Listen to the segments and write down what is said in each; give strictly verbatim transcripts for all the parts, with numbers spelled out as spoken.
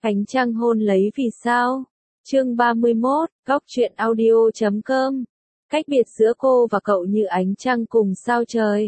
Ánh trăng hôn lấy vì sao? Chương ba mươi mốt, góc truyện audio chấm com. Cách biệt giữa cô và cậu như ánh trăng cùng sao trời.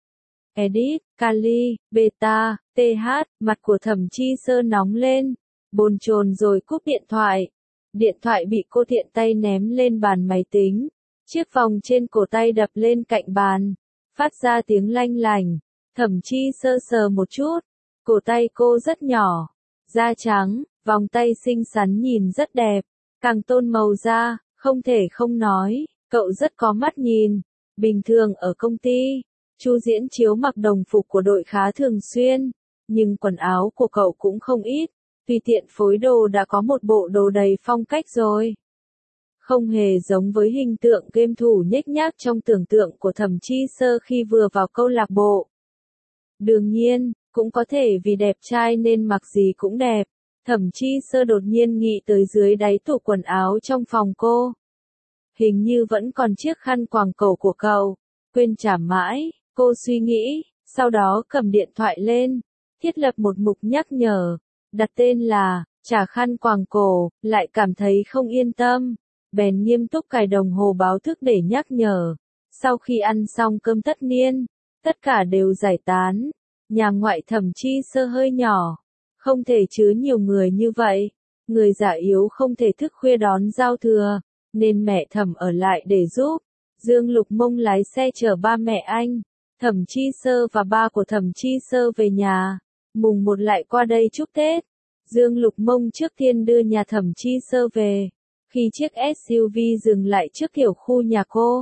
Edit, Kali, Beta, tê hát, mặt của Thẩm Chi Sơ nóng lên, bồn chồn rồi cúp điện thoại. Điện thoại bị cô tiện tay ném lên bàn máy tính. Chiếc vòng trên cổ tay đập lên cạnh bàn, phát ra tiếng lanh lành. Thẩm Chi Sơ sờ một chút, cổ tay cô rất nhỏ, da trắng, vòng tay xinh xắn nhìn rất đẹp, càng tôn màu da, không thể không nói, cậu rất có mắt nhìn. Bình thường ở công ty, Chu Diễn Chiếu mặc đồng phục của đội khá thường xuyên, nhưng quần áo của cậu cũng không ít, tùy tiện phối đồ đã có một bộ đồ đầy phong cách rồi. Không hề giống với hình tượng game thủ nhếch nhác trong tưởng tượng của Thẩm Chi Sơ khi vừa vào câu lạc bộ. Đương nhiên, cũng có thể vì đẹp trai nên mặc gì cũng đẹp. Thẩm Chi Sơ đột nhiên nghĩ tới dưới đáy tủ quần áo trong phòng cô. Hình như vẫn còn chiếc khăn quàng cổ của cậu, quên trả mãi, cô suy nghĩ, sau đó cầm điện thoại lên, thiết lập một mục nhắc nhở, đặt tên là, trả khăn quàng cổ, lại cảm thấy không yên tâm, bèn nghiêm túc cài đồng hồ báo thức để nhắc nhở. Sau khi ăn xong cơm tất niên, tất cả đều giải tán, nhà ngoại Thẩm Chi Sơ hơi nhỏ, không thể chứa nhiều người như vậy, người già yếu không thể thức khuya đón giao thừa, nên mẹ Thẩm ở lại để giúp. Dương Lục Mông lái xe chở ba mẹ anh, Thẩm Chi Sơ và ba của Thẩm Chi Sơ về nhà, mùng một lại qua đây chúc Tết. Dương Lục Mông trước tiên đưa nhà Thẩm Chi Sơ về, khi chiếc ét u vê dừng lại trước tiểu khu nhà cô.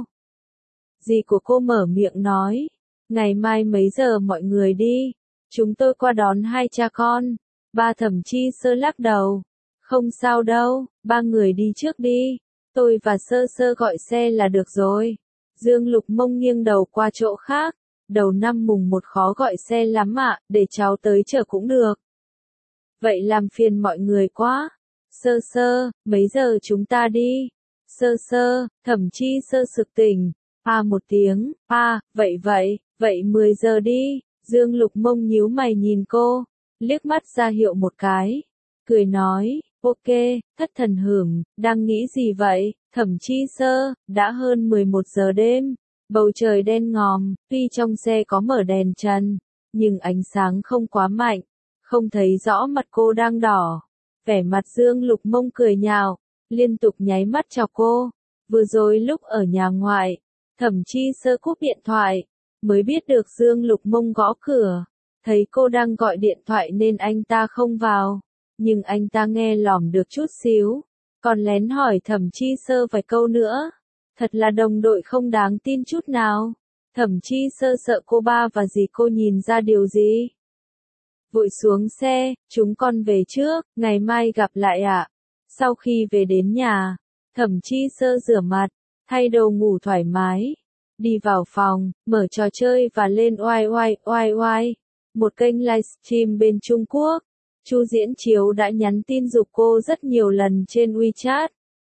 Dì của cô mở miệng nói, ngày mai mấy giờ mọi người đi, chúng tôi qua đón hai cha con. Ba Thẩm Chi Sơ lắc đầu, không sao đâu, ba người đi trước đi, tôi và Sơ Sơ gọi xe là được rồi. Dương Lục Mông nghiêng đầu qua chỗ khác, đầu năm mùng một khó gọi xe lắm ạ, để cháu tới chở cũng được. Vậy làm phiền mọi người quá. Sơ Sơ, mấy giờ chúng ta đi? Sơ Sơ, Thẩm Chi Sơ sực tỉnh, a một tiếng, a, vậy vậy, vậy mười giờ đi. Dương Lục Mông nhíu mày nhìn cô, liếc mắt ra hiệu một cái, cười nói, ok, thất thần hưởng, đang nghĩ gì vậy? Thẩm Chi Sơ, đã hơn mười một giờ đêm, bầu trời đen ngòm, tuy trong xe có mở đèn trần, nhưng ánh sáng không quá mạnh, không thấy rõ mặt cô đang đỏ. Vẻ mặt Dương Lục Mông cười nhạo, liên tục nháy mắt chọc cô. Vừa rồi lúc ở nhà ngoại, Thẩm Chi Sơ cúp điện thoại, mới biết được Dương Lục Mông gõ cửa, thấy cô đang gọi điện thoại nên anh ta không vào, nhưng anh ta nghe lỏm được chút xíu, còn lén hỏi Thẩm Chi Sơ vài câu nữa. Thật là đồng đội không đáng tin chút nào. Thẩm Chi Sơ sợ cô ba và dì cô nhìn ra điều gì. Vội xuống xe, chúng con về trước, ngày mai gặp lại ạ. Sau khi về đến nhà, Thẩm Chi Sơ rửa mặt, thay đồ ngủ thoải mái, đi vào phòng, mở trò chơi và lên oai oai oai oai, một kênh livestream bên Trung Quốc. Chu Diễn Chiếu đã nhắn tin giục cô rất nhiều lần trên WeChat.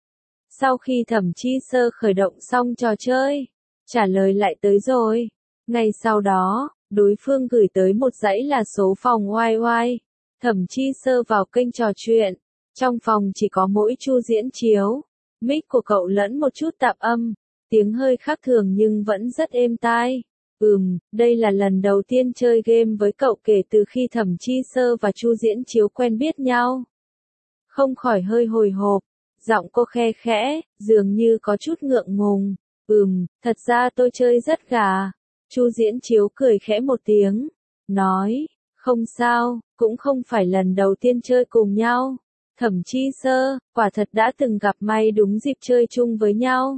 Sau khi Thẩm Chi Sơ khởi động xong trò chơi, trả lời lại tới rồi. Ngay sau đó, đối phương gửi tới một dãy là số phòng oai oai. Thẩm Chi Sơ vào kênh trò chuyện, trong phòng chỉ có mỗi Chu Diễn Chiếu. Mic của cậu lẫn một chút tạp âm, tiếng hơi khác thường nhưng vẫn rất êm tai. Ừm, đây là lần đầu tiên chơi game với cậu kể từ khi Thẩm Chi Sơ và Chu Diễn Chiếu quen biết nhau. Không khỏi hơi hồi hộp, giọng cô khe khẽ, dường như có chút ngượng ngùng. Ừm, thật ra tôi chơi rất gà. Chu Diễn Chiếu cười khẽ một tiếng, nói, không sao, cũng không phải lần đầu tiên chơi cùng nhau. Thẩm Chi Sơ, quả thật đã từng gặp may đúng dịp chơi chung với nhau.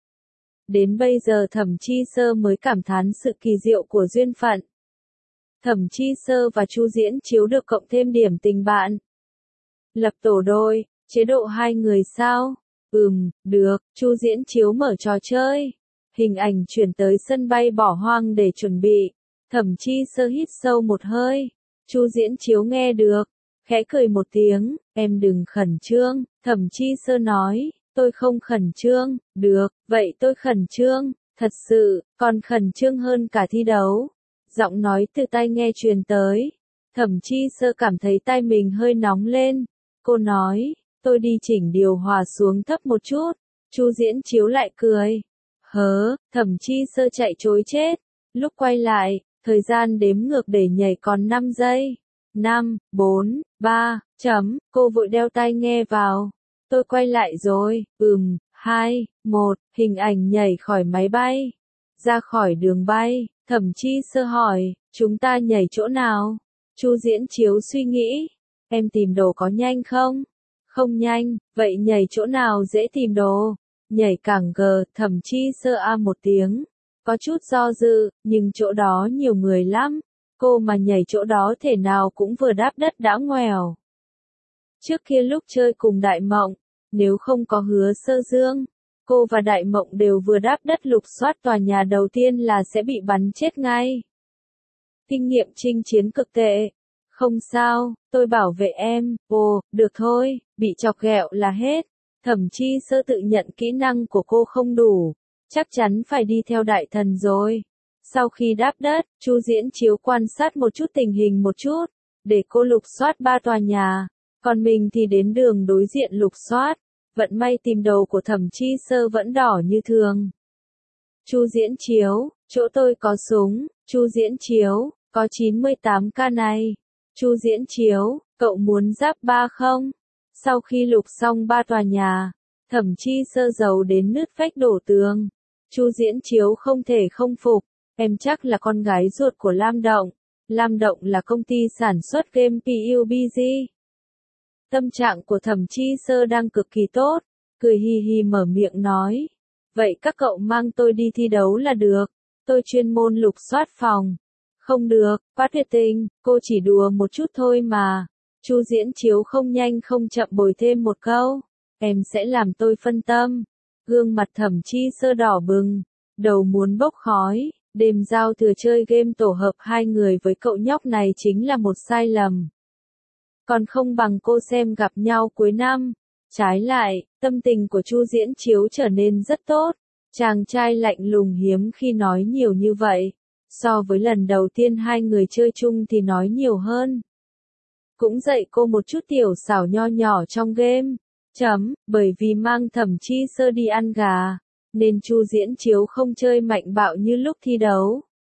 Đến bây giờ Thẩm Chi Sơ mới cảm thán sự kỳ diệu của duyên phận. Thẩm Chi Sơ và Chu Diễn Chiếu được cộng thêm điểm tình bạn. Lập tổ đôi, chế độ hai người sao? Ừm, được. Chu Diễn Chiếu mở trò chơi. Hình ảnh chuyển tới sân bay bỏ hoang để chuẩn bị. Thẩm Chi Sơ hít sâu một hơi. Chu Diễn Chiếu nghe được, khẽ cười một tiếng, em đừng khẩn trương. Thẩm Chi Sơ nói, tôi không khẩn trương. Được, vậy tôi khẩn trương, thật sự, còn khẩn trương hơn cả thi đấu. Giọng nói từ tai nghe truyền tới. Thẩm Chi Sơ cảm thấy tai mình hơi nóng lên, Cô nói, tôi đi chỉnh điều hòa xuống thấp một chút. Chu Diễn Chiếu lại cười. Hớ, Thẩm Chi Sơ chạy trối chết. Lúc quay lại, thời gian đếm ngược để nhảy còn năm giây. năm, bốn, ba, chấm, cô vội đeo tai nghe vào. Tôi quay lại rồi, ừm, hai, một, hình ảnh nhảy khỏi máy bay. Ra khỏi đường bay, Thẩm Chi Sơ hỏi, chúng ta nhảy chỗ nào? Chu Diễn Chiếu suy nghĩ, em tìm đồ có nhanh không? Không nhanh, vậy nhảy chỗ nào dễ tìm đồ? Nhảy cảng gờ, Thẩm Chi Sơ a một tiếng. Có chút do dự, nhưng chỗ đó nhiều người lắm. Cô mà nhảy chỗ đó thể nào cũng vừa đáp đất đã ngoèo. Trước kia lúc chơi cùng Đại Mộng, nếu không có Hứa Sơ Dương, cô và Đại Mộng đều vừa đáp đất lục soát tòa nhà đầu tiên là sẽ bị bắn chết ngay. Kinh nghiệm chinh chiến cực tệ. Không sao, tôi bảo vệ em. Ồ, được thôi, bị chọc ghẹo là hết. Thẩm Chi Sơ tự nhận kỹ năng của cô không đủ, chắc chắn phải đi theo Đại Thần rồi. Sau khi đáp đất, Chu Diễn Chiếu quan sát một chút tình hình một chút, để cô lục soát ba tòa nhà, còn mình thì đến đường đối diện lục soát. Vận may tìm đầu của Thẩm Chi Sơ vẫn đỏ như thường. Chu Diễn Chiếu, chỗ tôi có súng. Chu Diễn Chiếu, có chín mươi tám ca này. Chu Diễn Chiếu, cậu muốn giáp ba không? Sau khi lục xong ba tòa nhà, Thẩm Chi Sơ giàu đến nứt vách đổ tường. Chu Diễn Chiếu không thể không phục, em chắc là con gái ruột của Lam Động. Lam Động là công ty sản xuất game pê u bê giê. Tâm trạng của Thẩm Chi Sơ đang cực kỳ tốt, cười hi hi mở miệng nói. Vậy các cậu mang tôi đi thi đấu là được, tôi chuyên môn lục soát phòng. Không được, quá tuyệt tình, cô chỉ đùa một chút thôi mà. Chu Diễn Chiếu không nhanh không chậm bồi thêm một câu. Em sẽ làm tôi phân tâm. Gương mặt Thẩm Chi Sơ đỏ bừng, đầu muốn bốc khói. Đêm giao thừa chơi game tổ hợp hai người với cậu nhóc này chính là một sai lầm. Còn không bằng cô xem gặp nhau cuối năm. Trái lại, tâm tình của Chu Diễn Chiếu trở nên rất tốt. Chàng trai lạnh lùng hiếm khi nói nhiều như vậy. So với lần đầu tiên hai người chơi chung thì nói nhiều hơn. Cũng dạy cô một chút tiểu xảo nho nhỏ trong game. Chấm, bởi vì mang Thẩm Chi Sơ đi ăn gà, nên Chu Diễn Chiếu không chơi mạnh bạo như lúc thi đấu.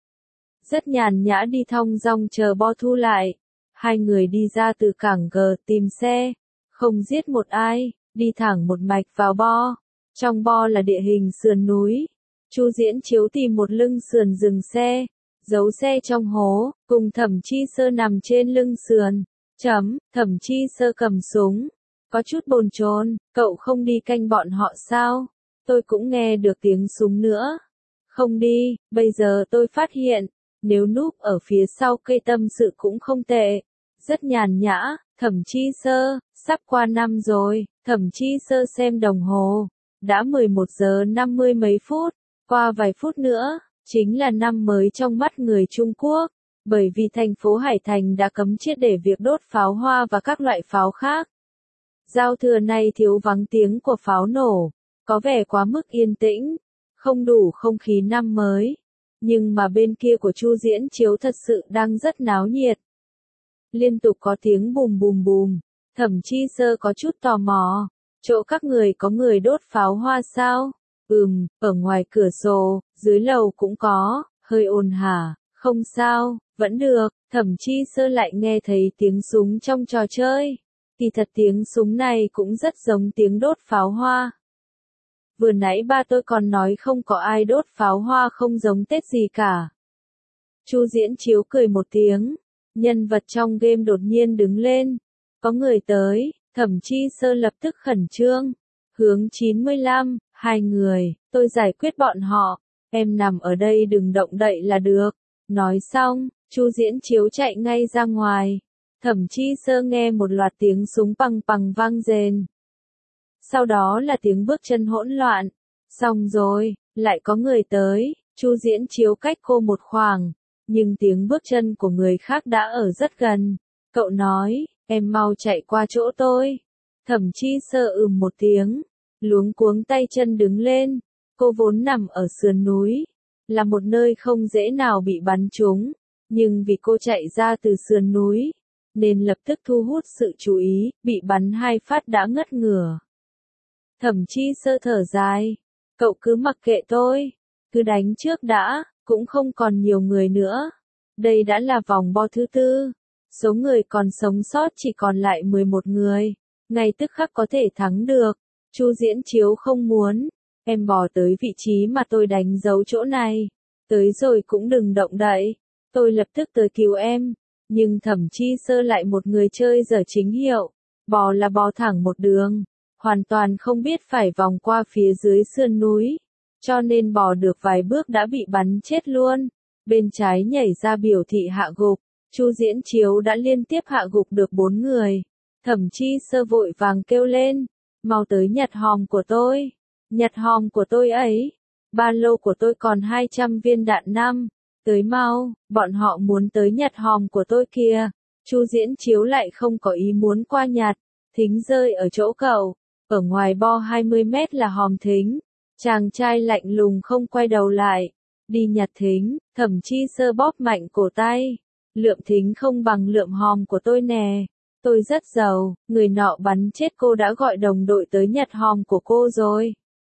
Rất nhàn nhã đi thong dong chờ bo thu lại. Hai người đi ra từ cảng G tìm xe, không giết một ai, đi thẳng một mạch vào bo. Trong bo là địa hình sườn núi. Chu Diễn Chiếu tìm một lưng sườn dừng xe, giấu xe trong hố, cùng Thẩm Chi Sơ nằm trên lưng sườn. Chấm, Thẩm Chi Sơ cầm súng, có chút bồn chồn, cậu không đi canh bọn họ sao? Tôi cũng nghe được tiếng súng nữa. Không đi, bây giờ tôi phát hiện, nếu núp ở phía sau cây tâm sự cũng không tệ. Rất nhàn nhã, Thẩm Chi Sơ, sắp qua năm rồi. Thẩm Chi Sơ xem đồng hồ, đã mười một giờ năm mươi mấy phút, qua vài phút nữa, chính là năm mới trong mắt người Trung Quốc. Bởi vì thành phố Hải Thành đã cấm triệt để việc đốt pháo hoa và các loại pháo khác. Giao thừa này thiếu vắng tiếng của pháo nổ, có vẻ quá mức yên tĩnh, không đủ không khí năm mới. Nhưng mà bên kia của Chu Diễn Chiếu thật sự đang rất náo nhiệt. Liên tục có tiếng bùm bùm bùm, Thẩm Chi Sơ có chút tò mò, chỗ các người có người đốt pháo hoa sao? Ừm, ở ngoài cửa sổ, dưới lầu cũng có, hơi ồn hả, không sao, vẫn được. Thẩm Chi Sơ lại nghe thấy tiếng súng trong trò chơi. Kỳ thật tiếng súng này cũng rất giống tiếng đốt pháo hoa. Vừa nãy ba tôi còn nói không có ai đốt pháo hoa không giống Tết gì cả. Chu Diễn Chiếu cười một tiếng, nhân vật trong game đột nhiên đứng lên. Có người tới, Thẩm Chi Sơ lập tức khẩn trương. Hướng chín mươi lăm, hai người, tôi giải quyết bọn họ, em nằm ở đây đừng động đậy là được. Nói xong, Chu Diễn Chiếu chạy ngay ra ngoài. Thẩm Chi Sơ nghe một loạt tiếng súng pằng pằng vang rền. Sau đó là tiếng bước chân hỗn loạn. Xong rồi, lại có người tới. Chu Diễn Chiếu cách cô một khoảng, nhưng tiếng bước chân của người khác đã ở rất gần. Cậu nói, em mau chạy qua chỗ tôi. Thẩm Chi Sơ ừm một tiếng, luống cuống tay chân đứng lên. Cô vốn nằm ở sườn núi, là một nơi không dễ nào bị bắn trúng, nhưng vì cô chạy ra từ sườn núi, nên lập tức thu hút sự chú ý, bị bắn hai phát đã ngất ngửa. Thẩm Chi Sơ thở dài, cậu cứ mặc kệ tôi, cứ đánh trước đã, cũng không còn nhiều người nữa. Đây đã là vòng bo thứ tư, số người còn sống sót chỉ còn lại mười một người, ngay tức khắc có thể thắng được. Chu Diễn Chiếu không muốn, em bò tới vị trí mà tôi đánh dấu chỗ này, tới rồi cũng đừng động đậy, tôi lập tức tới cứu em. Nhưng Thẩm Chi Sơ lại một người chơi dở chính hiệu, bò là bò thẳng một đường, hoàn toàn không biết phải vòng qua phía dưới sườn núi, cho nên bò được vài bước đã bị bắn chết luôn. Bên trái nhảy ra biểu thị hạ gục, Chu Diễn Chiếu đã liên tiếp hạ gục được bốn người. Thẩm Chi Sơ vội vàng kêu lên, mau tới nhặt hòm của tôi, nhặt hòm của tôi ấy, ba lô của tôi còn hai trăm viên đạn năm, tới mau, bọn họ muốn tới nhặt hòm của tôi kìa. Chu Diễn Chiếu lại không có ý muốn qua nhặt, thính rơi ở chỗ cậu, ở ngoài bo hai mươi mét là hòm thính. Chàng trai lạnh lùng không quay đầu lại, đi nhặt thính. Thẩm Chi Sơ bóp mạnh cổ tay, lượm thính không bằng lượm hòm của tôi nè, tôi rất giàu, người nọ bắn chết cô đã gọi đồng đội tới nhặt hòm của cô rồi.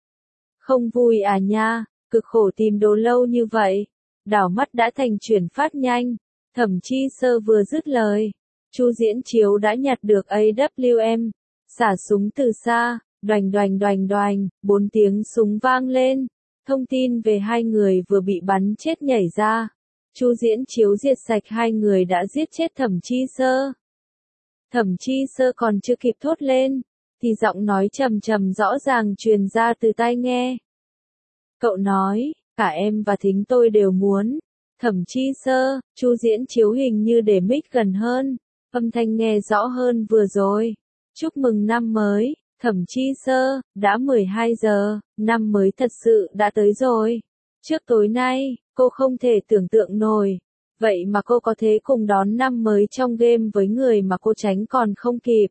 Không vui à nha, cực khổ tìm đồ lâu như vậy, đảo mắt đã thành chuyển phát nhanh. Thẩm Chi Sơ vừa dứt lời, Chu Diễn Chiếu đã nhặt được a vê em, xả súng từ xa, đoành đoành đoành đoành, bốn tiếng súng vang lên. Thông tin về hai người vừa bị bắn chết nhảy ra. Chu Diễn Chiếu diệt sạch hai người đã giết chết Thẩm Chi Sơ. Thẩm Chi Sơ còn chưa kịp thốt lên, thì giọng nói trầm trầm rõ ràng truyền ra từ tai nghe. Cậu nói, cả em và thính tôi đều muốn. Thẩm Chi Sơ, Chu Diễn Chiếu hình như để mic gần hơn, âm thanh nghe rõ hơn vừa rồi. Chúc mừng năm mới. Thẩm Chi Sơ, đã mười hai giờ, năm mới thật sự đã tới rồi. Trước tối nay, cô không thể tưởng tượng nổi, vậy mà cô có thể cùng đón năm mới trong game với người mà cô tránh còn không kịp.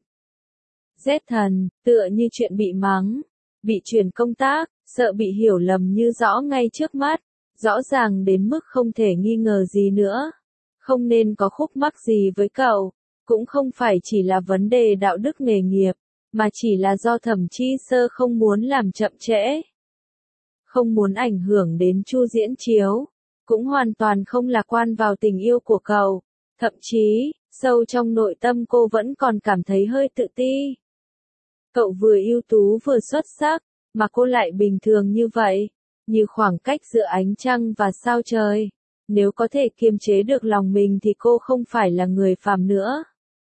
Rét thần, tựa như chuyện bị mắng, bị chuyển công tác, sợ bị hiểu lầm như rõ ngay trước mắt, rõ ràng đến mức không thể nghi ngờ gì nữa. Không nên có khúc mắc gì với cậu, cũng không phải chỉ là vấn đề đạo đức nghề nghiệp, mà chỉ là do Thẩm Chi Sơ không muốn làm chậm trễ. Không muốn ảnh hưởng đến Chu Diễn Chiếu, cũng hoàn toàn không lạc quan vào tình yêu của cậu, thậm chí, sâu trong nội tâm cô vẫn còn cảm thấy hơi tự ti. Cậu vừa ưu tú vừa xuất sắc, mà cô lại bình thường như vậy, như khoảng cách giữa ánh trăng và sao trời. Nếu có thể kiềm chế được lòng mình thì cô không phải là người phàm nữa.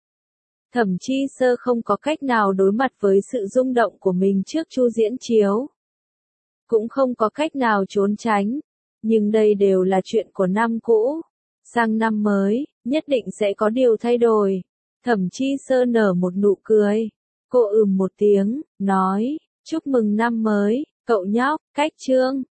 Thẩm Chi Sơ không có cách nào đối mặt với sự rung động của mình trước Chu Diễn Chiếu. Cũng không có cách nào trốn tránh. Nhưng đây đều là chuyện của năm cũ. Sang năm mới, nhất định sẽ có điều thay đổi. Thẩm Chi Sơ nở một nụ cười. Cô ừm một tiếng, nói, chúc mừng năm mới, cậu nhóc, cách chương.